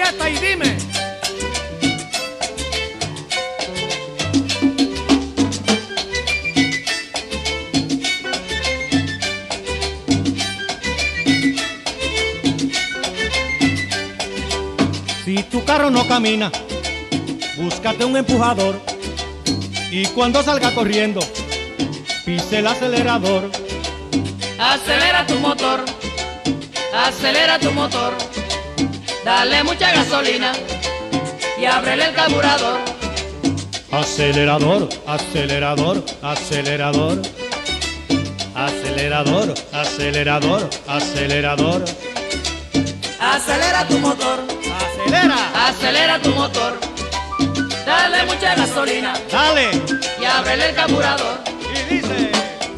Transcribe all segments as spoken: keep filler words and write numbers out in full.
aprieta y dime. Si tu carro no camina, búscate un empujador y cuando salga corriendo, pise el acelerador. Acelera tu motor, acelera tu motor, dale mucha gasolina y ábrele el carburador. Acelerador, acelerador, acelerador, acelerador, acelerador, acelerador. Acelera tu motor, Acelera, acelera tu motor, dale mucha gasolina dale. y ábrele el carburador. Y dice.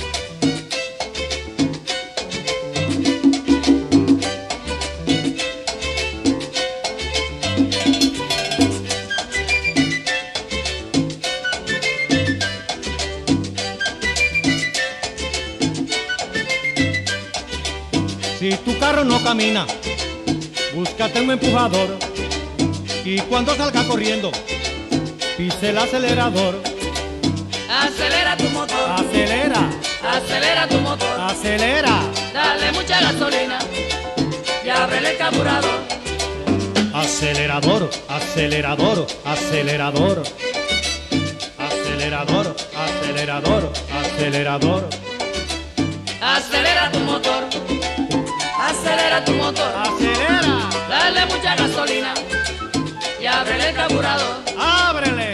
Si tu carro no camina, búscate un empujador y cuando salga corriendo, pise el acelerador. Acelera tu motor, Acelera, acelera tu motor, acelera, dale mucha gasolina y ábrele el carburador. acelerador, acelerador, acelerador, acelerador, acelerador, acelerador, Acelera tu motor, acelera tu motor, acelera, dale mucha gasolina y ábrele el carburador. ábrele.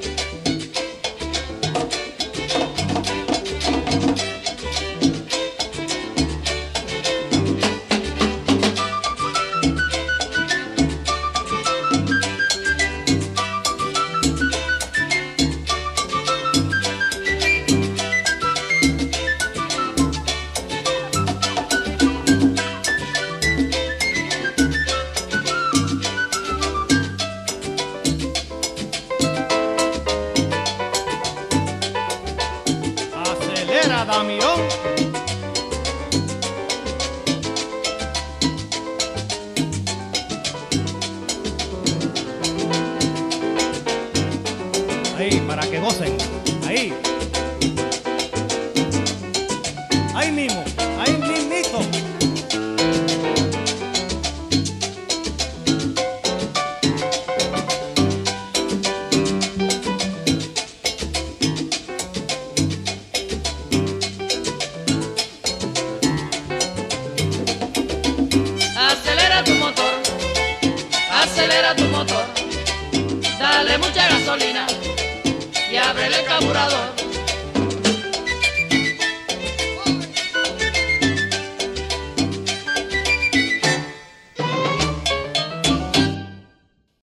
Acelera, Damión. Ahí, para que gocen. Ahí. Ahí mismo. Ahí mismito. Acelera tu motor, acelera tu motor, dale mucha gasolina y ábrele el carburador.